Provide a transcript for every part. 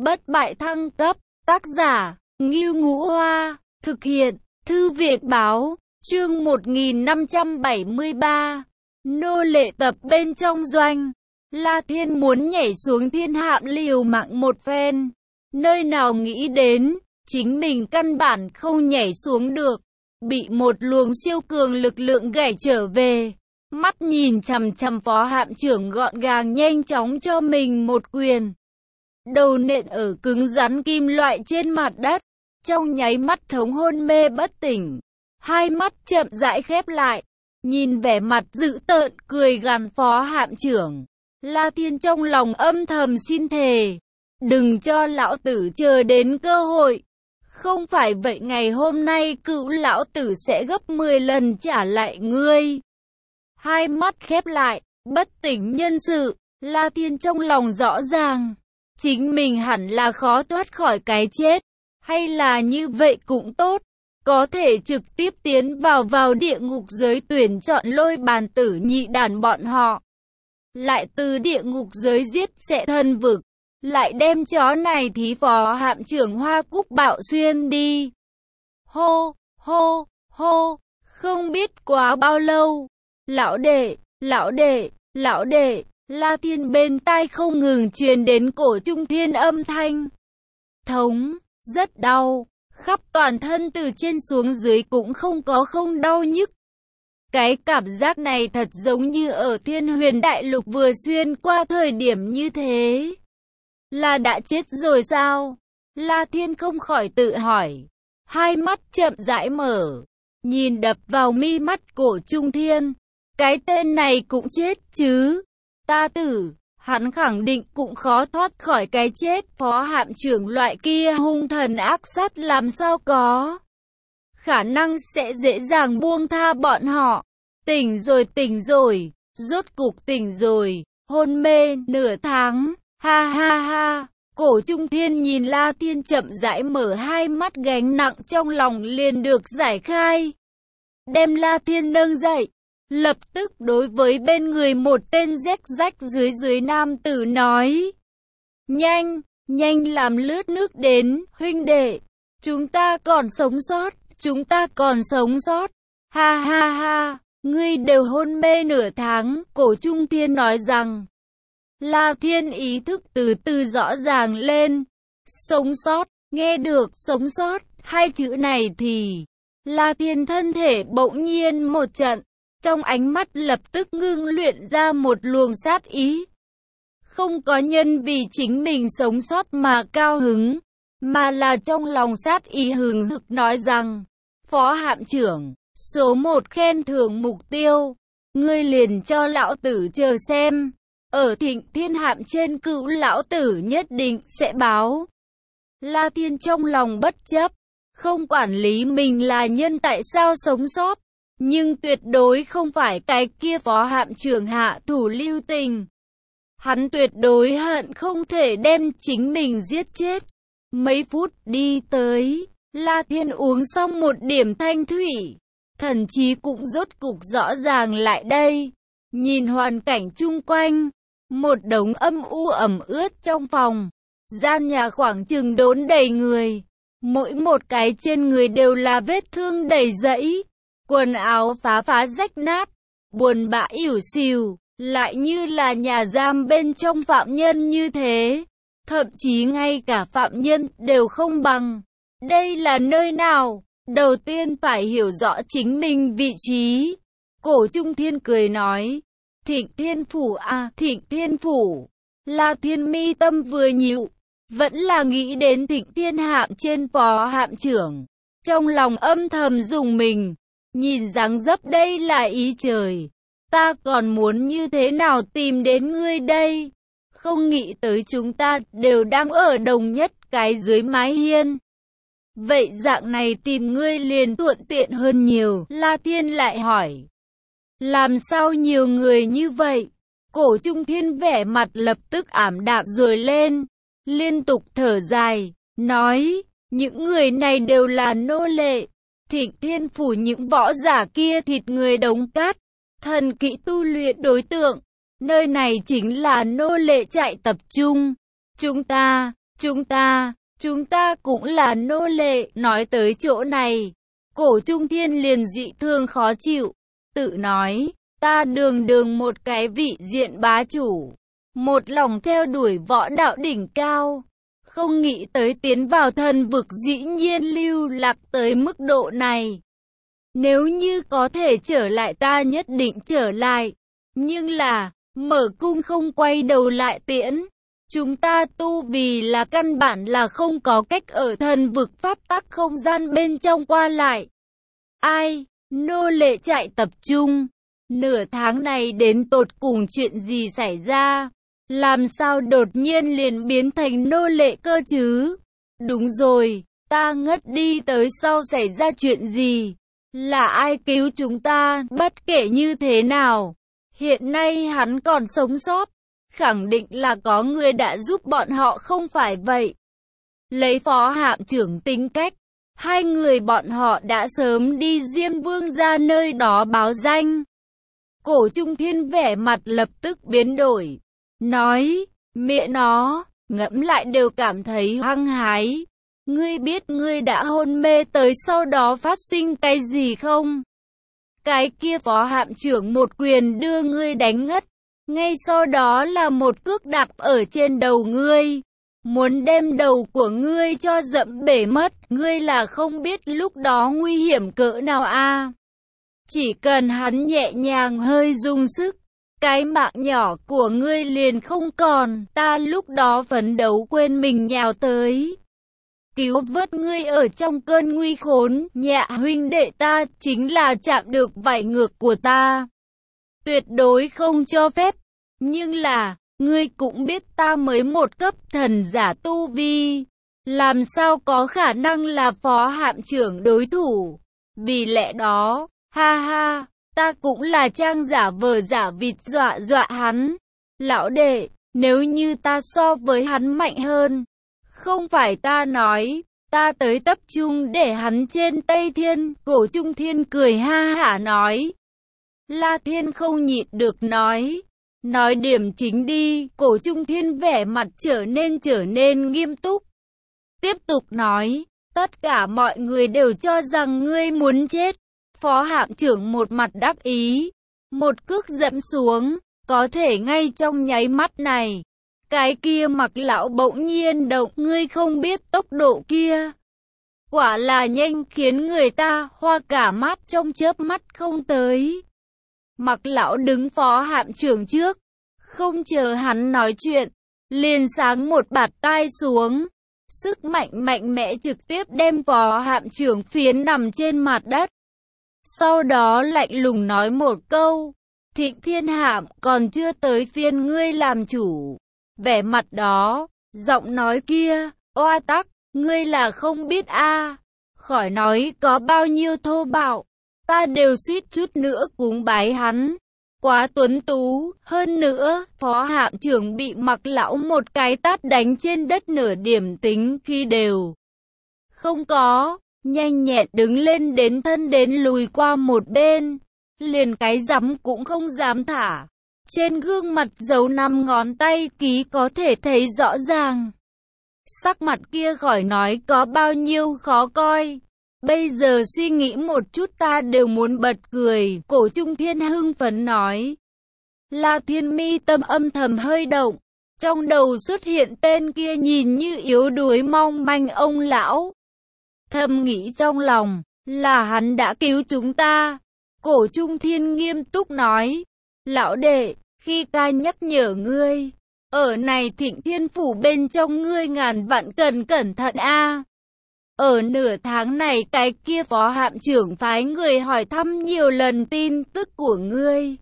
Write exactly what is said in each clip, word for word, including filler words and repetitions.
bất bại thăng cấp, tác giả, Ngưu Ngũ Hoa, thực hiện, Thư viện báo, chương một nghìn năm trăm bảy mươi ba, nô lệ tập bên trong doanh. La Thiên muốn nhảy xuống thiên hạm liều mạng một phen, nơi nào nghĩ đến, chính mình căn bản không nhảy xuống được, bị một luồng siêu cường lực lượng gảy trở về. Mắt nhìn chằm chằm phó hạm trưởng gọn gàng nhanh chóng cho mình một quyền. Đầu nện ở cứng rắn kim loại trên mặt đất, trong nháy mắt thống hôn mê bất tỉnh. Hai mắt chậm rãi khép lại, nhìn vẻ mặt dữ tợn cười gằn phó hạm trưởng. La Thiên trong lòng âm thầm xin thề, đừng cho lão tử chờ đến cơ hội. Không phải vậy ngày hôm nay cựu lão tử sẽ gấp mười lần trả lại ngươi. Hai mắt khép lại, bất tỉnh nhân sự, La Thiên trong lòng rõ ràng, chính mình hẳn là khó thoát khỏi cái chết, hay là như vậy cũng tốt, có thể trực tiếp tiến vào vào địa ngục giới tuyển chọn lôi bàn tử nhị đàn bọn họ. Lại từ địa ngục giới giết sẽ thân vực, lại đem chó này thí phó hạm trưởng Hoa Cúc Bạo Xuyên đi. Hô, hô, hô, không biết quá bao lâu. Lão đệ, lão đệ, lão đệ, La Thiên bên tai không ngừng truyền đến cổ trung thiên âm thanh. Thống, rất đau, khắp toàn thân từ trên xuống dưới cũng không có không đau nhức. Cái cảm giác này thật giống như ở Thiên Huyền Đại Lục vừa xuyên qua thời điểm như thế. Là đã chết rồi sao? La Thiên không khỏi tự hỏi. Hai mắt chậm rãi mở, nhìn đập vào mi mắt cổ trung thiên. Cái tên này cũng chết chứ? Ta tử, hắn khẳng định cũng khó thoát khỏi cái chết. Phó hạm trưởng loại kia hung thần ác sát làm sao có khả năng sẽ dễ dàng buông tha bọn họ. Tỉnh rồi, tỉnh rồi, rốt cục tỉnh rồi, hôn mê nửa tháng, ha ha ha. Cổ trung thiên nhìn La Thiên chậm rãi mở hai mắt, gánh nặng trong lòng liền được giải khai. Đem La Thiên nâng dậy, lập tức đối với bên người một tên rách rách dưới dưới nam tử nói. Nhanh, nhanh làm lướt nước đến, huynh đệ, chúng ta còn sống sót, chúng ta còn sống sót, ha ha ha, ngươi đều hôn mê nửa tháng, cổ trung thiên nói rằng. La Thiên ý thức từ từ rõ ràng lên, sống sót, nghe được sống sót, hai chữ này thì, La Thiên thân thể bỗng nhiên một trận. Trong ánh mắt lập tức ngưng luyện ra một luồng sát ý. Không có nhân vì chính mình sống sót mà cao hứng, mà là trong lòng sát ý hừng hực nói rằng, phó hạm trưởng, số một khen thưởng mục tiêu, ngươi liền cho lão tử chờ xem, ở Thịnh Thiên hạm trên cựu lão tử nhất định sẽ báo. La Thiên trong lòng bất chấp, không quản lý mình là nhân tại sao sống sót. Nhưng tuyệt đối không phải cái kia phó hạm trưởng hạ thủ lưu tình. Hắn tuyệt đối hận không thể đem chính mình giết chết. Mấy phút đi tới, La Thiên uống xong một điểm thanh thủy, thần trí cũng rốt cục rõ ràng lại đây. Nhìn hoàn cảnh chung quanh, một đống âm u ẩm ướt trong phòng, gian nhà khoảng chừng đốn đầy người, mỗi một cái trên người đều là vết thương đầy rẫy. Quần áo phá phá rách nát, buồn bã ỉu xìu, lại như là nhà giam bên trong phạm nhân như thế. Thậm chí ngay cả phạm nhân đều không bằng. Đây là nơi nào? Đầu tiên phải hiểu rõ chính mình vị trí. Cổ trung thiên cười nói. Thịnh Thiên Phủ à, Thịnh Thiên Phủ. La Thiên mi tâm vừa nhịu, vẫn là nghĩ đến Thịnh Thiên hạm trên phó hạm trưởng. Trong lòng âm thầm dùng mình. Nhìn dáng dấp đây là ý trời, ta còn muốn như thế nào tìm đến ngươi đây? Không nghĩ tới chúng ta đều đang ở đồng nhất cái dưới mái hiên. Vậy dạng này tìm ngươi liền thuận tiện hơn nhiều. La Thiên lại hỏi. Làm sao nhiều người như vậy? Cổ trung thiên vẻ mặt lập tức ảm đạm rồi lên, liên tục thở dài, nói, những người này đều là nô lệ. Thịnh Thiên Phủ những võ giả kia thịt người đống cát, thần kỹ tu luyện đối tượng, nơi này chính là nô lệ trại tập trung. Chúng ta, Chúng ta, chúng ta cũng là nô lệ. Nói tới chỗ này, Cổ Trung Thiên liền dị thường khó chịu, tự nói, ta đường đường một cái vị diện bá chủ, một lòng theo đuổi võ đạo đỉnh cao, không nghĩ tới tiến vào thần vực dĩ nhiên lưu lạc tới mức độ này. Nếu như có thể trở lại ta nhất định trở lại, nhưng là, mở cung không quay đầu lại tiễn. Chúng ta tu vì là căn bản là không có cách ở thần vực pháp tắc không gian bên trong qua lại. Ai, nô lệ chạy tập trung. Nửa tháng này đến tột cùng chuyện gì xảy ra? Làm sao đột nhiên liền biến thành nô lệ cơ chứ? Đúng rồi, ta ngất đi tới sau xảy ra chuyện gì? Là ai cứu chúng ta? Bất kể như thế nào, hiện nay hắn còn sống sót, khẳng định là có người đã giúp bọn họ không phải vậy. Lấy Phó Hạm trưởng tính cách, hai người bọn họ đã sớm đi Diêm Vương ra nơi đó báo danh. Cổ Trung Thiên vẻ mặt lập tức biến đổi, nói, mẹ nó, ngẫm lại đều cảm thấy hăng hái. Ngươi biết ngươi đã hôn mê tới sau đó phát sinh cái gì không? Cái kia Phó Hạm trưởng một quyền đưa ngươi đánh ngất, ngay sau đó là một cước đạp ở trên đầu ngươi, muốn đem đầu của ngươi cho dẫm bể mất. Ngươi là không biết lúc đó nguy hiểm cỡ nào a? Chỉ cần hắn nhẹ nhàng hơi dùng sức, cái mạng nhỏ của ngươi liền không còn. Ta lúc đó phấn đấu quên mình nhào tới, cứu vớt ngươi ở trong cơn nguy khốn. Nhạ huynh đệ ta chính là chạm được vảy ngược của ta, tuyệt đối không cho phép. Nhưng là, ngươi cũng biết ta mới một cấp thần giả tu vi, làm sao có khả năng là Phó Hạm trưởng đối thủ. Vì lẽ đó, ha ha, ta cũng là trang giả vờ giả vịt dọa dọa hắn. Lão đệ, nếu như ta so với hắn mạnh hơn, không phải ta nói, ta tới tập trung để hắn trên Tây Thiên. Cổ Trung Thiên cười ha hả nói. La Thiên không nhịn được nói, nói điểm chính đi. Cổ Trung Thiên vẻ mặt trở nên trở nên nghiêm túc, tiếp tục nói, tất cả mọi người đều cho rằng ngươi muốn chết. Phó Hạm trưởng một mặt đắc ý, một cước dẫm xuống, có thể ngay trong nháy mắt này, cái kia Mặc lão bỗng nhiên động. Ngươi không biết tốc độ kia quả là nhanh khiến người ta hoa cả mắt, trong chớp mắt không tới. Mặc lão đứng Phó Hạm trưởng trước, không chờ hắn nói chuyện, liền sáng một bạt tai xuống, sức mạnh mạnh mẽ trực tiếp đem Phó Hạm trưởng phiến nằm trên mặt đất. Sau đó lạnh lùng nói một câu, Thịnh Thiên Hạm, còn chưa tới phiên ngươi làm chủ. Vẻ mặt đó, giọng nói kia, oa tắc, ngươi là không biết a, khỏi nói có bao nhiêu thô bạo, ta đều suýt chút nữa cúng bái hắn. Quá tuấn tú, hơn nữa, Phó Hạm trưởng bị Mặc lão một cái tát đánh trên đất, nửa điểm tính khi đều không có, nhanh nhẹn đứng lên, đến thân đến lùi qua một bên, liền cái rắm cũng không dám thả. Trên gương mặt dấu năm ngón tay ký có thể thấy rõ ràng. Sắc mặt kia khỏi nói có bao nhiêu khó coi. Bây giờ suy nghĩ một chút ta đều muốn bật cười. Cổ Trung Thiên hưng phấn nói. La Thiên mi tâm âm thầm hơi động, trong đầu xuất hiện tên kia nhìn như yếu đuối mong manh ông lão. Thầm nghĩ trong lòng, là hắn đã cứu chúng ta. Cổ Trung Thiên nghiêm túc nói, lão đệ, khi ta nhắc nhở ngươi, ở này Thịnh Thiên Phủ bên trong ngươi ngàn vạn cần cẩn thận a. Ở nửa tháng này cái kia Phó Hạm trưởng phái người hỏi thăm nhiều lần tin tức của ngươi.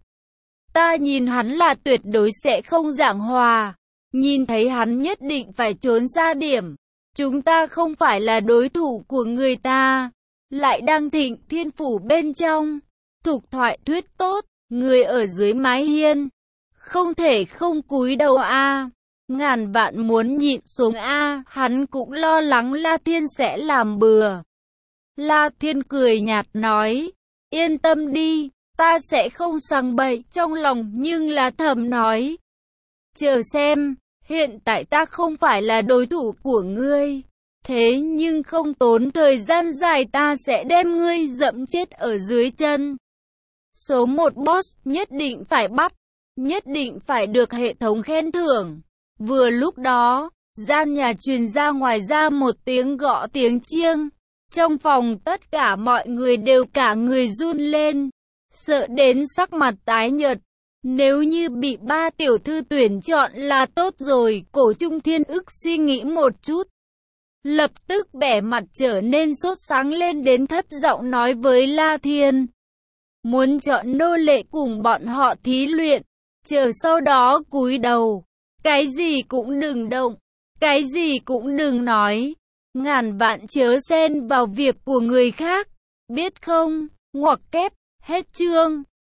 Ta nhìn hắn là tuyệt đối sẽ không giảng hòa, nhìn thấy hắn nhất định phải trốn xa điểm. Chúng ta không phải là đối thủ của người ta, lại đang Thịnh Thiên Phủ bên trong. Thục thoại thuyết tốt, người ở dưới mái hiên, không thể không cúi đầu a. Ngàn vạn muốn nhịn xuống a. Hắn cũng lo lắng La Thiên sẽ làm bừa. La Thiên cười nhạt nói, yên tâm đi, ta sẽ không sằng bậy. Trong lòng nhưng là thầm nói, chờ xem, Hiện tại ta không phải là đối thủ của ngươi. Thế nhưng không tốn thời gian dài ta sẽ đem ngươi dẫm chết ở dưới chân. Số một boss nhất định phải bắt, nhất định phải được hệ thống khen thưởng. Vừa lúc đó, gian nhà truyền ra ngoài ra một tiếng gõ tiếng chiêng. Trong phòng tất cả mọi người đều cả người run lên, sợ đến sắc mặt tái nhợt. Nếu như bị ba tiểu thư tuyển chọn là tốt rồi, Cổ Trung Thiên ức suy nghĩ một chút. Lập tức vẻ mặt trở nên sốt sáng lên đến thấp giọng nói với La Thiên. Muốn chọn nô lệ cùng bọn họ thí luyện, chờ sau đó cúi đầu. Cái gì cũng đừng động, cái gì cũng đừng nói. Ngàn vạn chớ xen vào việc của người khác, biết không? Ngoặc kép, hết chương.